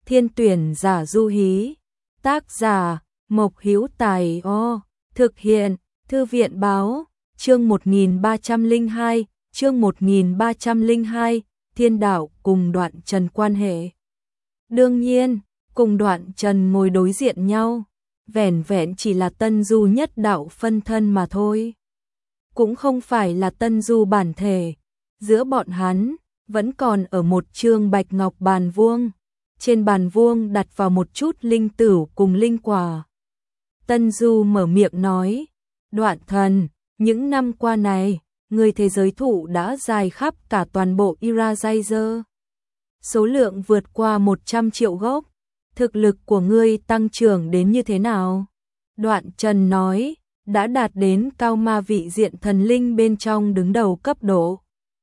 Thiên tuyển giả du hí. Tác giả Mộc Hữu Tài. Thực hiện Thư viện báo. Chương 1302, chương 1302, Thiên Đạo cùng Đoạn Trần quan hệ. Đương nhiên, cùng Đoạn Trần ngồi đối diện nhau, vẻn vẹn chỉ là Tân Du nhất đạo phân thân mà thôi. Cũng không phải là Tân Du bản thể, giữa bọn hắn vẫn còn ở một chương bạch ngọc bàn vuông. Trên bàn vuông đặt vào một chút linh tửu cùng linh quả. Tân Du mở miệng nói, Đoạn Thần, những năm qua này, người thế giới thụ đã dài khắp cả toàn bộ Irazyr. Số lượng vượt qua 100 triệu gốc. Thực lực của ngươi tăng trưởng đến như thế nào? Đoạn Trần nói, đã đạt đến cao ma vị diện thần linh bên trong đứng đầu cấp độ.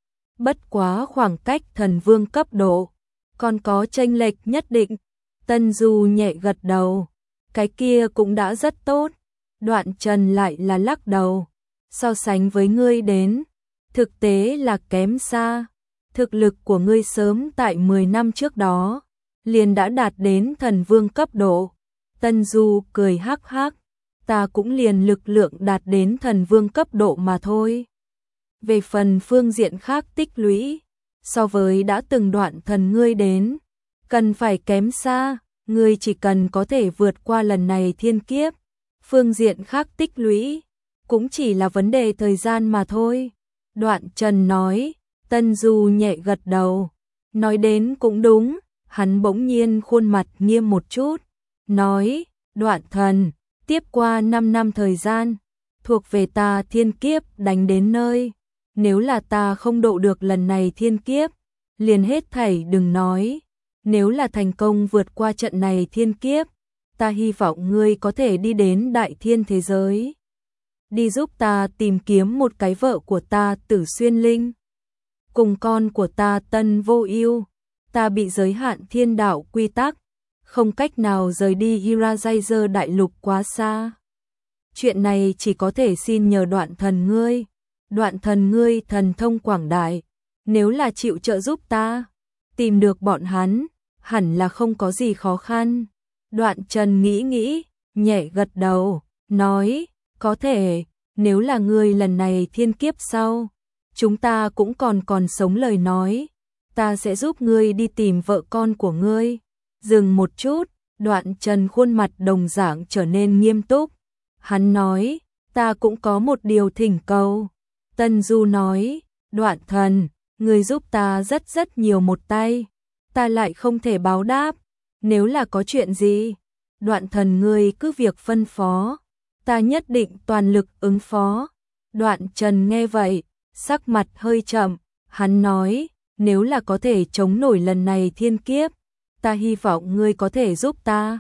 Bất quá khoảng cách thần vương cấp độ, còn có chênh lệch nhất định. Tân Du nhẹ gật đầu, cái kia cũng đã rất tốt. Đoạn Trần lại là lắc đầu, so sánh với ngươi đến, thực tế là kém xa. Thực lực của ngươi sớm tại 10 năm trước đó, liền đã đạt đến thần vương cấp độ. Tân Du cười hắc hắc, ta cũng liền lực lượng đạt đến thần vương cấp độ mà thôi. Về phần phương diện khác tích lũy, so với đã từng Đoạn Thần ngươi đến, cần phải kém xa, ngươi chỉ cần có thể vượt qua lần này thiên kiếp, phương diện khác tích lũy, cũng chỉ là vấn đề thời gian mà thôi. Đoạn Trần nói. Tân Du nhẹ gật đầu, nói đến cũng đúng. Hắn bỗng nhiên khuôn mặt nghiêm một chút, nói, Đoạn Thần, tiếp qua 5 năm thời gian, thuộc về ta thiên kiếp đánh đến nơi. Nếu là ta không độ được lần này thiên kiếp, liền hết thảy đừng nói. Nếu là thành công vượt qua trận này thiên kiếp, ta hy vọng ngươi có thể đi đến đại thiên thế giới, đi giúp ta tìm kiếm một cái vợ của ta Tử Xuyên Linh, cùng con của ta Tân Vô Ưu. Ta bị giới hạn thiên đạo quy tắc, không cách nào rời đi Irazyr đại lục quá xa. Chuyện này chỉ có thể xin nhờ Đoạn Thần ngươi. Đoạn Thần ngươi thần thông quảng đại, nếu là chịu trợ giúp ta tìm được bọn hắn, hẳn là không có gì khó khăn. Đoạn Trần nghĩ nghĩ, nhẹ gật đầu, nói, có thể, nếu là ngươi lần này thiên kiếp sau, chúng ta cũng còn sống lời nói, ta sẽ giúp ngươi đi tìm vợ con của ngươi. Dừng một chút, Đoạn Trần khuôn mặt đồng dạng trở nên nghiêm túc. Hắn nói, ta cũng có một điều thỉnh cầu. Tân Du nói, Đoạn Thần, ngươi giúp ta rất nhiều một tay, ta lại không thể báo đáp. Nếu là có chuyện gì, Đoạn Thần ngươi cứ việc phân phó, ta nhất định toàn lực ứng phó. Đoạn Trần nghe vậy, sắc mặt hơi chậm, hắn nói, nếu là có thể chống nổi lần này thiên kiếp, ta hy vọng ngươi có thể giúp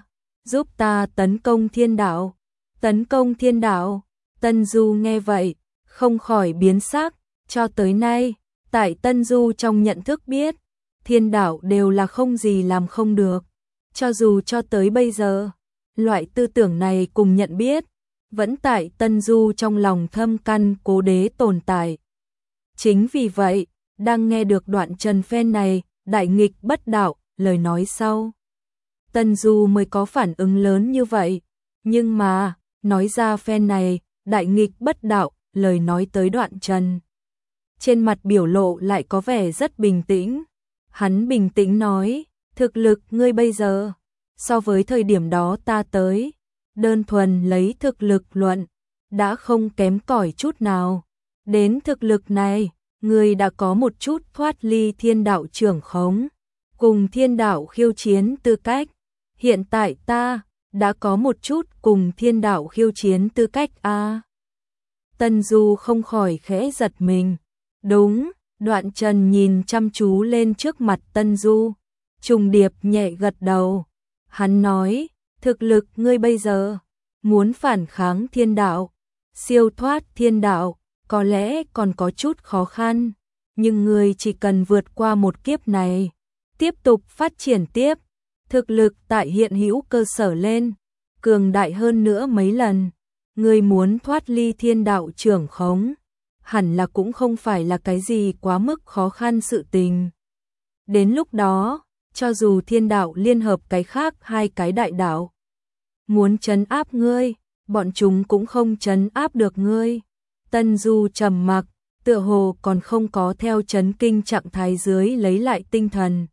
ta tấn công thiên đạo. Tấn công thiên đạo. Tân Du nghe vậy, không khỏi biến sắc. Cho tới nay, tại Tân Du trong nhận thức biết, thiên đạo đều là không gì làm không được. Cho dù cho tới bây giờ, loại tư tưởng này cùng nhận biết, vẫn tại Tân Du trong lòng thâm căn cố đế tồn tại. Chính vì vậy, đang nghe được Đoạn Trần phen này, đại nghịch bất đạo, lời nói sau, Tân Du mới có phản ứng lớn như vậy. Nhưng mà, nói ra phen này, đại nghịch bất đạo, lời nói tới Đoạn Trần, trên mặt biểu lộ lại có vẻ rất bình tĩnh. Hắn bình tĩnh nói, thực lực ngươi bây giờ, so với thời điểm đó ta tới, đơn thuần lấy thực lực luận, đã không kém cỏi chút nào. Đến thực lực này, ngươi đã có một chút thoát ly thiên đạo trưởng khống, cùng thiên đạo khiêu chiến tư cách. Hiện tại ta đã có một chút cùng thiên đạo khiêu chiến tư cách a. Tân Du không khỏi khẽ giật mình. Đúng. Đoạn Trần nhìn chăm chú lên trước mặt Tân Du, trùng điệp nhẹ gật đầu. Hắn nói, thực lực ngươi bây giờ, muốn phản kháng thiên đạo, siêu thoát thiên đạo, có lẽ còn có chút khó khăn, nhưng ngươi chỉ cần vượt qua một kiếp này, tiếp tục phát triển tiếp, thực lực tại hiện hữu cơ sở lên, cường đại hơn nữa mấy lần. Ngươi muốn thoát ly thiên đạo trưởng khống, hẳn là cũng không phải là cái gì quá mức khó khăn sự tình. Đến lúc đó, cho dù thiên đạo liên hợp cái khác hai cái đại đạo muốn trấn áp ngươi, bọn chúng cũng không trấn áp được ngươi. Tân Du trầm mặc, tựa hồ còn không có theo chấn kinh trạng thái dưới lấy lại tinh thần.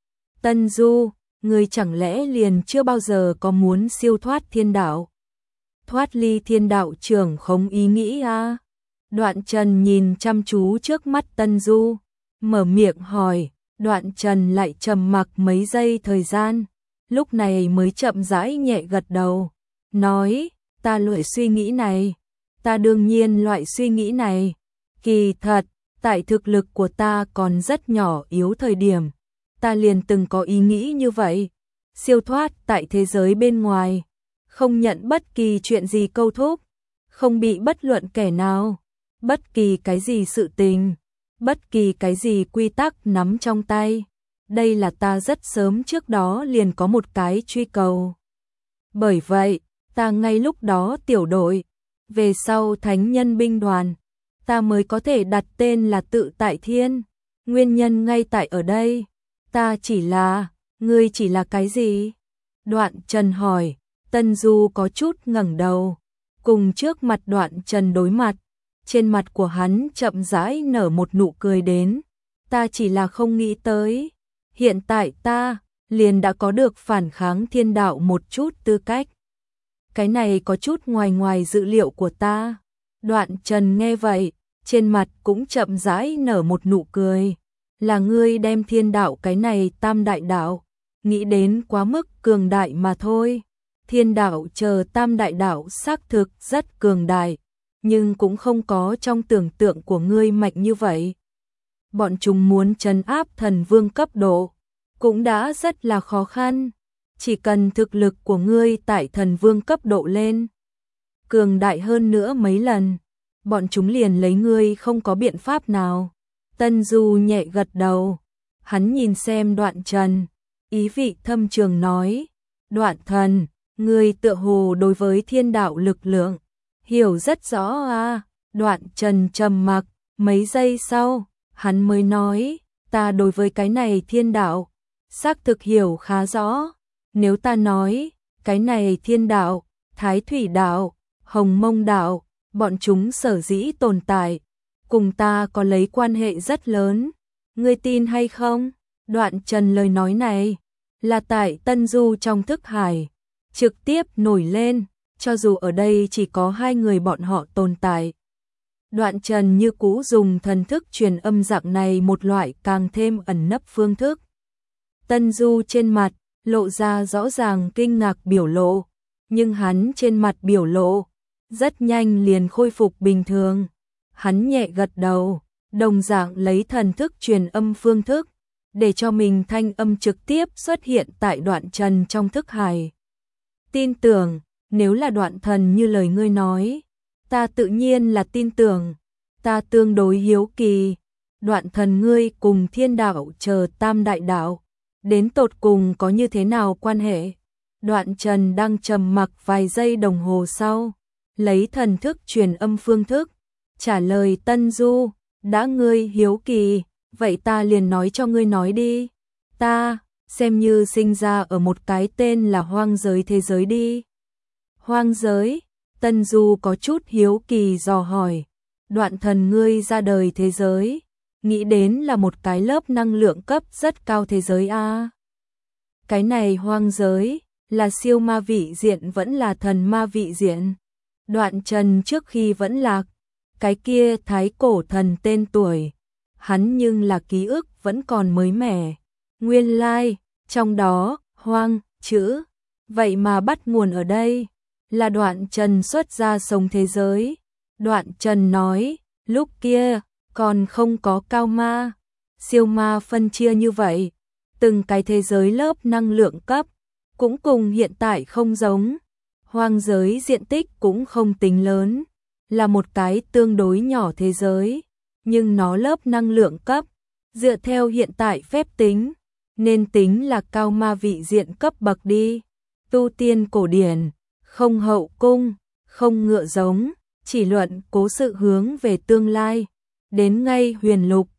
Tân Du, ngươi chẳng lẽ liền chưa bao giờ có muốn siêu thoát thiên đạo? Thoát ly thiên đạo trưởng không ý nghĩ à? Đoạn Trần nhìn chăm chú trước mắt Tân Du, mở miệng hỏi. Đoạn Trần lại trầm mặc mấy giây thời gian, lúc này mới chậm rãi nhẹ gật đầu, nói, ta loại suy nghĩ này, ta đương nhiên loại suy nghĩ này, kỳ thật, tại thực lực của ta còn rất nhỏ yếu thời điểm, ta liền từng có ý nghĩ như vậy, siêu thoát tại thế giới bên ngoài, không nhận bất kỳ chuyện gì câu thúc, không bị bất luận kẻ nào, bất kỳ cái gì sự tình, bất kỳ cái gì quy tắc nắm trong tay. Đây là ta rất sớm trước đó liền có một cái truy cầu. Bởi vậy, ta ngay lúc đó tiểu đội, về sau thánh nhân binh đoàn, ta mới có thể đặt tên là Tự Tại Thiên. Nguyên nhân ngay tại ở đây, ta chỉ là, ngươi chỉ là cái gì? Đoạn Trần hỏi, Tân Du có chút ngẩng đầu, cùng trước mặt Đoạn Trần đối mặt. Trên mặt của hắn chậm rãi nở một nụ cười đến, ta chỉ là không nghĩ tới, hiện tại ta liền đã có được phản kháng thiên đạo một chút tư cách. Cái này có chút ngoài dự liệu của ta. Đoạn Trần nghe vậy, trên mặt cũng chậm rãi nở một nụ cười, là ngươi đem thiên đạo cái này tam đại đạo, nghĩ đến quá mức cường đại mà thôi. Thiên đạo chờ tam đại đạo xác thực rất cường đại, nhưng cũng không có trong tưởng tượng của ngươi mạnh như vậy. Bọn chúng muốn trấn áp thần vương cấp độ, cũng đã rất là khó khăn. Chỉ cần thực lực của ngươi tại thần vương cấp độ lên, cường đại hơn nữa mấy lần, bọn chúng liền lấy ngươi không có biện pháp nào. Tân Du nhẹ gật đầu, hắn nhìn xem Đoạn Trần, ý vị thâm trường nói, Đoạn thần, ngươi tựa hồ đối với thiên đạo lực lượng hiểu rất rõ à? Đoạn Trần trầm mặc, mấy giây sau, hắn mới nói, ta đối với cái này thiên đạo, xác thực hiểu khá rõ. Nếu ta nói, cái này thiên đạo, Thái Thủy đạo, Hồng Mông đạo, bọn chúng sở dĩ tồn tại, cùng ta có lấy quan hệ rất lớn. Ngươi tin hay không? Đoạn Trần lời nói này, là tại Tân Du trong thức hải, trực tiếp nổi lên. Cho dù ở đây chỉ có hai người bọn họ tồn tại. Đoạn Trần như cũ dùng thần thức truyền âm dạng này một loại càng thêm ẩn nấp phương thức. Tân Du trên mặt, lộ ra rõ ràng kinh ngạc biểu lộ, nhưng hắn trên mặt biểu lộ, rất nhanh liền khôi phục bình thường. Hắn nhẹ gật đầu, đồng dạng lấy thần thức truyền âm phương thức, để cho mình thanh âm trực tiếp xuất hiện tại Đoạn Trần trong thức hải. Tin tưởng, nếu là Đoạn thần như lời ngươi nói, ta tự nhiên là tin tưởng, ta tương đối hiếu kỳ, Đoạn thần ngươi cùng thiên đạo chờ tam đại đạo, đến tột cùng có như thế nào quan hệ? Đoạn Trần đang trầm mặc vài giây đồng hồ sau, lấy thần thức truyền âm phương thức, trả lời Tân Du, đã ngươi hiếu kỳ, vậy ta liền nói cho ngươi nói đi, ta, xem như sinh ra ở một cái tên là hoang giới thế giới đi. Hoang giới, Tân Du có chút hiếu kỳ dò hỏi, Đoạn thần ngươi ra đời thế giới, nghĩ đến là một cái lớp năng lượng cấp rất cao thế giới a. Cái này hoang giới, là siêu ma vị diện vẫn là thần ma vị diện? Đoạn Trần trước khi vẫn lạc, cái kia thái cổ thần tên tuổi, hắn nhưng là ký ức vẫn còn mới mẻ. Nguyên lai, trong đó, hoang, chữ, vậy mà bắt nguồn ở đây, là Đoạn Trần xuất ra sống thế giới. Đoạn Trần nói, lúc kia, còn không có cao ma, siêu ma phân chia như vậy, từng cái thế giới lớp năng lượng cấp, cũng cùng hiện tại không giống. Hoang giới diện tích cũng không tính lớn, là một cái tương đối nhỏ thế giới, nhưng nó lớp năng lượng cấp, dựa theo hiện tại phép tính, nên tính là cao ma vị diện cấp bậc đi. Tu tiên cổ điển, không hậu cung, không ngựa giống, chỉ luận cố sự hướng về tương lai, đến ngay huyền lục,